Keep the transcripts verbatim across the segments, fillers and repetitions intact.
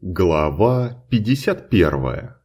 Глава пятьдесят первая.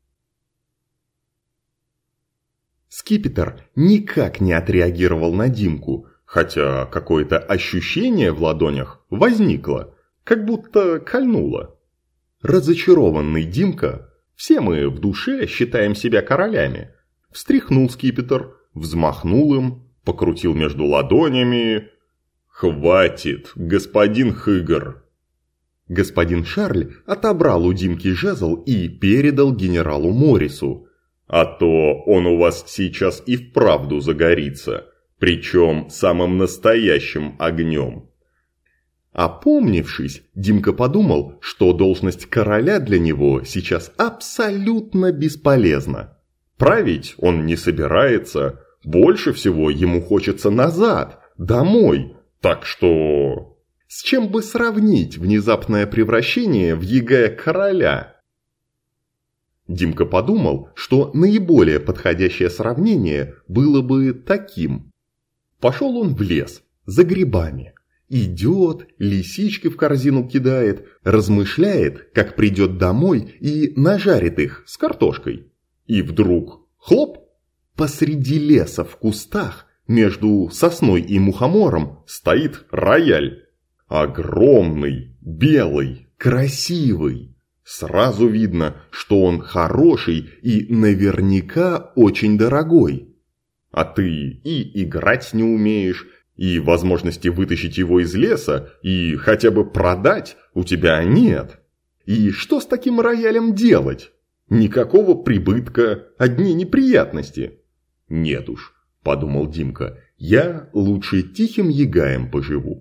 Скипетр никак не отреагировал на Димку, хотя какое-то ощущение в ладонях возникло, как будто кольнуло. Разочарованный Димка, все мы в душе считаем себя королями, встряхнул скипетр, взмахнул им, покрутил между ладонями. «Хватит, господин Хыгр!» Господин Шарль отобрал у Димки жезл и передал генералу Моррису. «А то он у вас сейчас и вправду загорится, причем самым настоящим огнем». Опомнившись, Димка подумал, что должность короля для него сейчас абсолютно бесполезна. Править он не собирается, больше всего ему хочется назад, домой, так что... С чем бы сравнить внезапное превращение в ЕГЭ-короля? Димка подумал, что наиболее подходящее сравнение было бы таким. Пошел он в лес за грибами. Идет, лисички в корзину кидает, размышляет, как придет домой и нажарит их с картошкой. И вдруг, хлоп, посреди леса в кустах, между сосной и мухомором, стоит рояль. Огромный, белый, красивый. Сразу видно, что он хороший и наверняка очень дорогой. А ты и играть не умеешь, и возможности вытащить его из леса, и хотя бы продать у тебя нет. И что с таким роялем делать? Никакого прибытка, одни неприятности. Нет уж, подумал Димка, я лучше тихим ягаем поживу.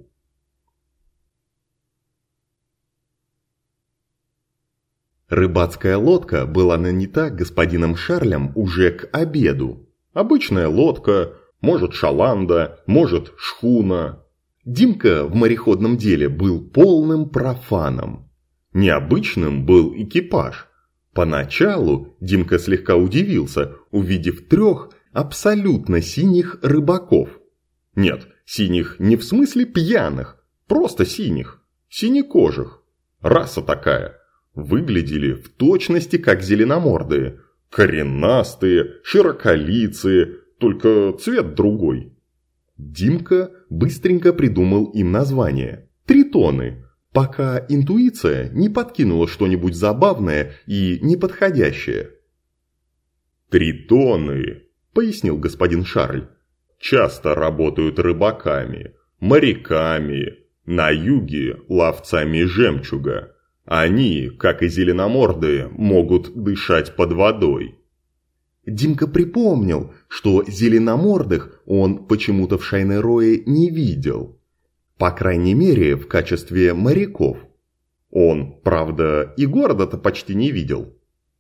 Рыбацкая лодка была нанята господином Шарлем уже к обеду. Обычная лодка, может шаланда, может шхуна. Димка в мореходном деле был полным профаном. Необычным был экипаж. Поначалу Димка слегка удивился, увидев трех абсолютно синих рыбаков. Нет, синих не в смысле пьяных, просто синих, синекожих. Раса такая. Выглядели в точности как зеленомордые, коренастые, широколицые, только цвет другой. Димка быстренько придумал им название – тритоны, пока интуиция не подкинула что-нибудь забавное и неподходящее. «Тритоны», – пояснил господин Шарль, – «часто работают рыбаками, моряками, на юге – ловцами жемчуга». Они, как и зеленомордые, могут дышать под водой. Димка припомнил, что зеленомордых он почему-то в Шайнерое не видел. По крайней мере, в качестве моряков. Он, правда, и города-то почти не видел.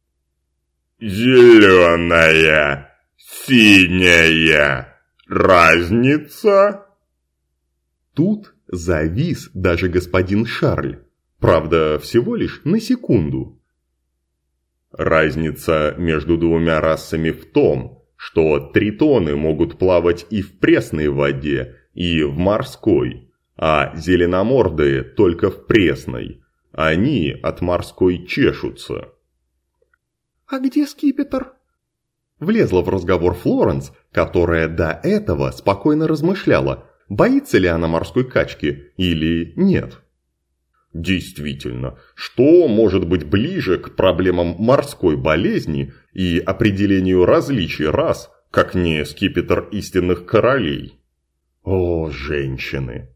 «Зеленая, синяя, разница?» Тут завис даже господин Шарль. Правда, всего лишь на секунду. Разница между двумя расами в том, что тритоны могут плавать и в пресной воде, и в морской, а зеленомордые только в пресной. Они от морской чешутся. «А где скипетр?» Влезла в разговор Флоренс, которая до этого спокойно размышляла, боится ли она морской качки или нет. Действительно, что может быть ближе к проблемам морской болезни и определению различий рас, как не скипетр истинных королей? О, женщины!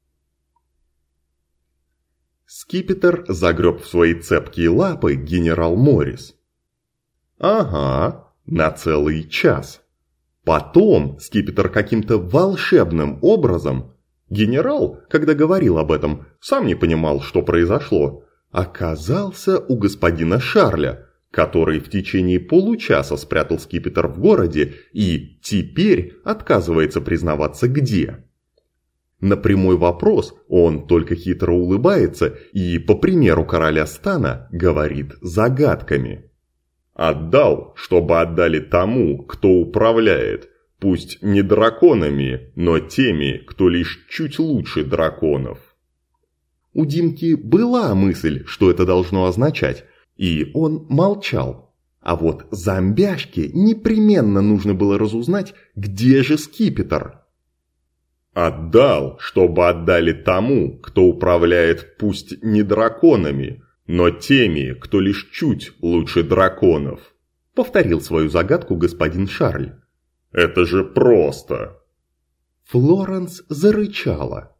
Скипетр загреб в свои цепкие лапы генерал Моррис. Ага, на целый час. Потом скипетр каким-то волшебным образом... Генерал, когда говорил об этом, сам не понимал, что произошло. Оказался у господина Шарля, который в течение получаса спрятал скипетр в городе и теперь отказывается признаваться где. На прямой вопрос он только хитро улыбается и, по примеру короля стана, говорит загадками. «Отдал, чтобы отдали тому, кто управляет. Пусть не драконами, но теми, кто лишь чуть лучше драконов». У Димки была мысль, что это должно означать, и он молчал. А вот зомбяшке непременно нужно было разузнать, где же скипетр. «Отдал, чтобы отдали тому, кто управляет пусть не драконами, но теми, кто лишь чуть лучше драконов», — повторил свою загадку господин Шарль. «Это же просто!» Флоренс зарычала.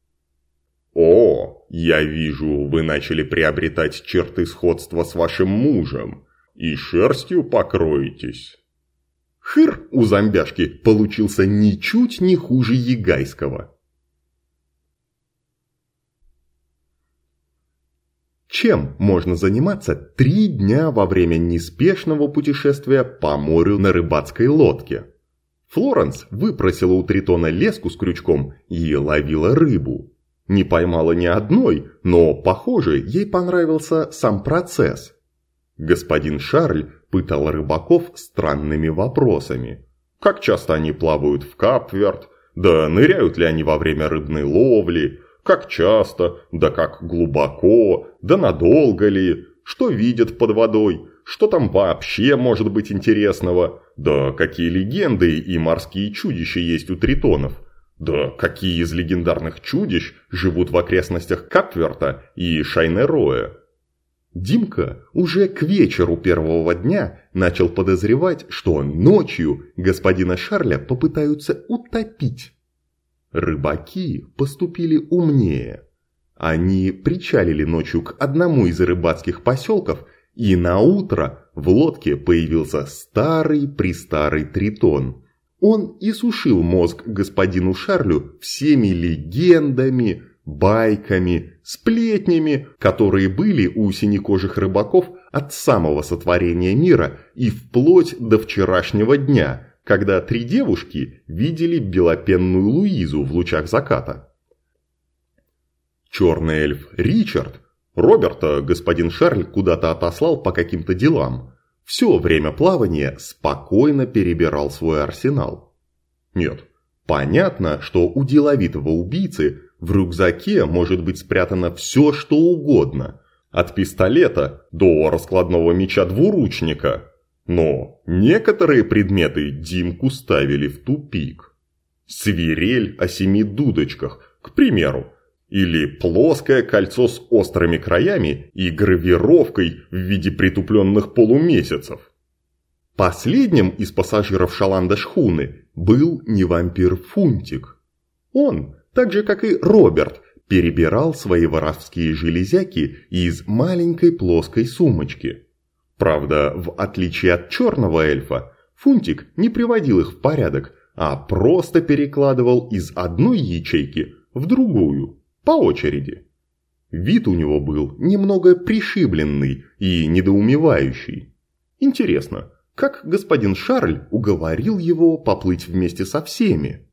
«О, я вижу, вы начали приобретать черты сходства с вашим мужем, и шерстью покроетесь». Хыр у зомбяшки получился ничуть не хуже егайского. Чем можно заниматься три дня во время неспешного путешествия по морю на рыбацкой лодке? Флоренс выпросила у Тритона леску с крючком и ловила рыбу. Не поймала ни одной, но, похоже, ей понравился сам процесс. Господин Шарль пытал рыбаков странными вопросами. Как часто они плавают в Капверд, да ныряют ли они во время рыбной ловли, как часто, да как глубоко, да надолго ли, что видят под водой, что там вообще может быть интересного, да какие легенды и морские чудища есть у тритонов, да какие из легендарных чудищ живут в окрестностях Капверта и Шайнероя. Димка уже к вечеру первого дня начал подозревать, что ночью господина Шарля попытаются утопить. Рыбаки поступили умнее. Они причалили ночью к одному из рыбацких поселков, и наутро в лодке появился старый-престарый тритон. Он иссушил мозг господину Шарлю всеми легендами, байками, сплетнями, которые были у синекожих рыбаков от самого сотворения мира и вплоть до вчерашнего дня, когда три девушки видели белопенную Луизу в лучах заката. Черный эльф Ричард, Роберта господин Шарль куда-то отослал по каким-то делам, все время плавания спокойно перебирал свой арсенал. Нет, понятно, что у деловитого убийцы в рюкзаке может быть спрятано все, что угодно, от пистолета до раскладного меча-двуручника. Но некоторые предметы Димку ставили в тупик. Свирель о семи дудочках, к примеру, или плоское кольцо с острыми краями и гравировкой в виде притупленных полумесяцев. Последним из пассажиров шаланда шхуны был не вампир Фунтик. Он, так же как и Роберт, перебирал свои воровские железяки из маленькой плоской сумочки. Правда, в отличие от черного эльфа, Фунтик не приводил их в порядок, а просто перекладывал из одной ячейки в другую, по очереди. Вид у него был немного пришибленный и недоумевающий. Интересно, как господин Шарль уговорил его поплыть вместе со всеми?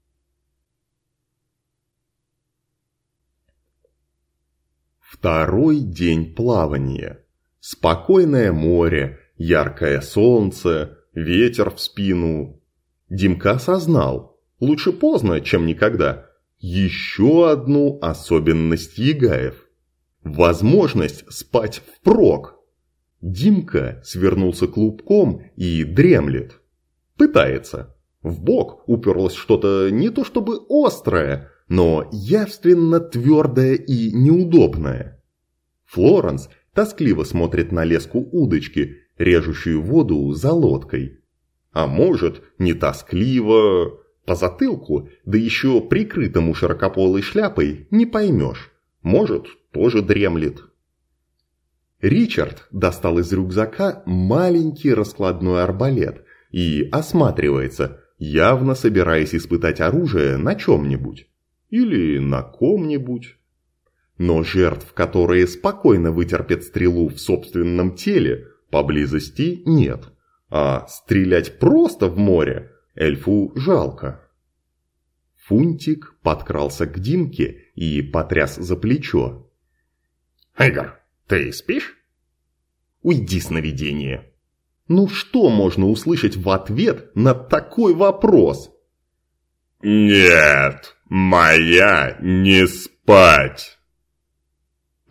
Второй день плавания. Спокойное море, яркое солнце, ветер в спину. Димка осознал, лучше поздно, чем никогда, еще одну особенность ягаев. Возможность спать впрок. Димка свернулся клубком и дремлет. Пытается. В бок уперлось что-то не то чтобы острое, но явственно твердое и неудобное. Флоренс тоскливо смотрит на леску удочки, режущую воду за лодкой. А может, не тоскливо, по затылку, да еще прикрытому широкополой шляпой, не поймешь. Может, тоже дремлет. Ричард достал из рюкзака маленький раскладной арбалет и осматривается, явно собираясь испытать оружие на чем-нибудь. Или на ком-нибудь. Но жертв, которые спокойно вытерпят стрелу в собственном теле, поблизости нет. А стрелять просто в море эльфу жалко. Фунтик подкрался к Димке и потряс за плечо. «Эгор, ты спишь?» «Уйди, сновидение!» Ну что можно услышать в ответ на такой вопрос? «Нет, моя не спать!»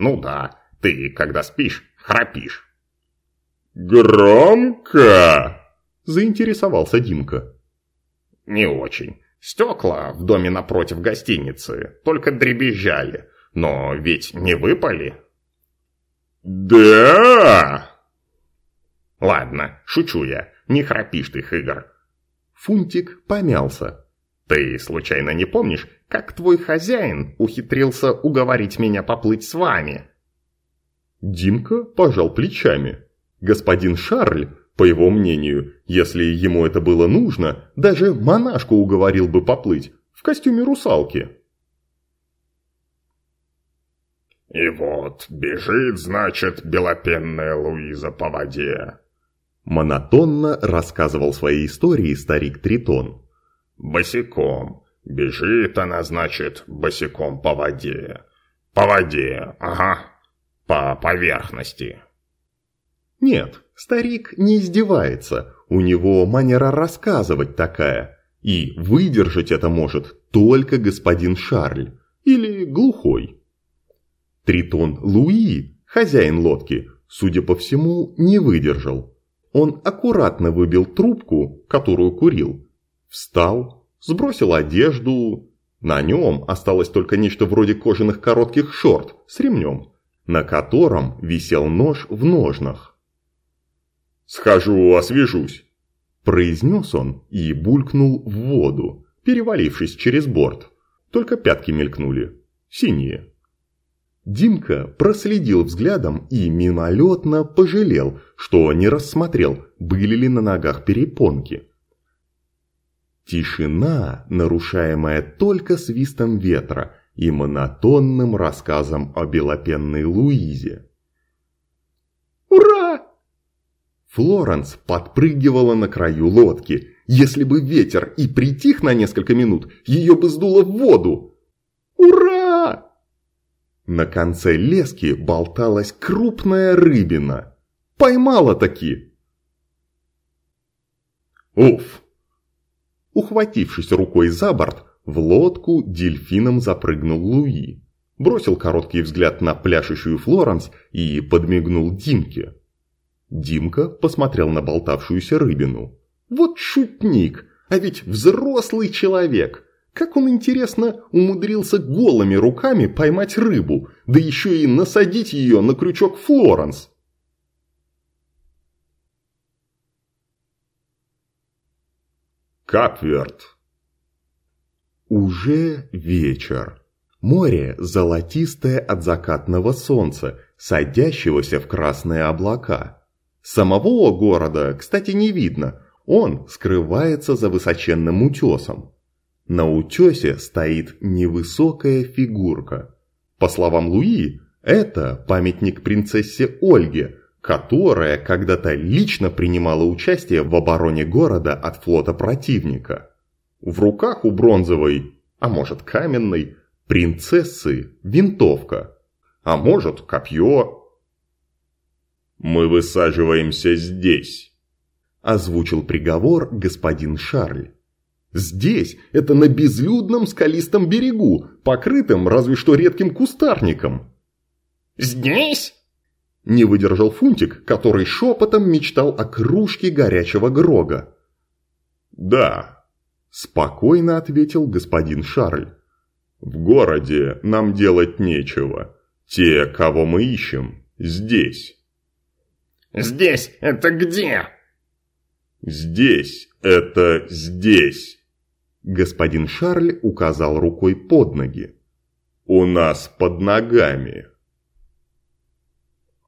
Ну да, ты, когда спишь, храпишь». «Громко?» – заинтересовался Димка. «Не очень. Стекла в доме напротив гостиницы только дребезжали, но ведь не выпали». «Да!» «Ладно, шучу я, не храпишь ты, Хыгр». Фунтик помялся. «Ты случайно не помнишь, как твой хозяин ухитрился уговорить меня поплыть с вами?» Димка пожал плечами. Господин Шарль, по его мнению, если ему это было нужно, даже монашку уговорил бы поплыть в костюме русалки. «И вот бежит, значит, белопенная Луиза по воде», — монотонно рассказывал свои истории старик Тритон. «Босиком. Бежит она, значит, босиком по воде. По воде, ага, по поверхности». Нет, старик не издевается, у него манера рассказывать такая, и выдержать это может только господин Шарль или глухой. Тритон Луи, хозяин лодки, судя по всему, не выдержал. Он аккуратно выбил трубку, которую курил, встал, сбросил одежду. На нем осталось только нечто вроде кожаных коротких шорт с ремнем, на котором висел нож в ножнах. «Схожу, освежусь», – произнес он и булькнул в воду, перевалившись через борт. Только пятки мелькнули, синие. Димка проследил взглядом и мимолетно пожалел, что не рассмотрел, были ли на ногах перепонки. Тишина, нарушаемая только свистом ветра и монотонным рассказом о белопенной Луизе. «Ура!» Флоренс подпрыгивала на краю лодки. Если бы ветер и притих на несколько минут, ее бы сдуло в воду. «Ура!» На конце лески болталась крупная рыбина. Поймала-таки. Уф! Ухватившись рукой за борт, в лодку дельфином запрыгнул Луи. Бросил короткий взгляд на пляшущую Флоренс и подмигнул Димке. Димка посмотрел на болтавшуюся рыбину. Вот шутник, а ведь взрослый человек. Как он, интересно, умудрился голыми руками поймать рыбу, да еще и насадить ее на крючок Флоренс. Капверд. Уже вечер. Море золотистое от закатного солнца, садящегося в красные облака. Самого города, кстати, не видно, он скрывается за высоченным утесом. На утесе стоит невысокая фигурка. По словам Луи, это памятник принцессе Ольге, которая когда-то лично принимала участие в обороне города от флота противника. В руках у бронзовой, а может каменной, принцессы винтовка, а может копье. «Мы высаживаемся здесь», – озвучил приговор господин Шарль. «Здесь, это на безлюдном скалистом берегу, покрытым разве что редким кустарником». «Здесь?» – не выдержал Фунтик, который шепотом мечтал о кружке горячего грога. «Да», – спокойно ответил господин Шарль. «В городе нам делать нечего. Те, кого мы ищем, здесь». «Здесь это где?» «Здесь это здесь», – господин Шарль указал рукой под ноги. «У нас под ногами».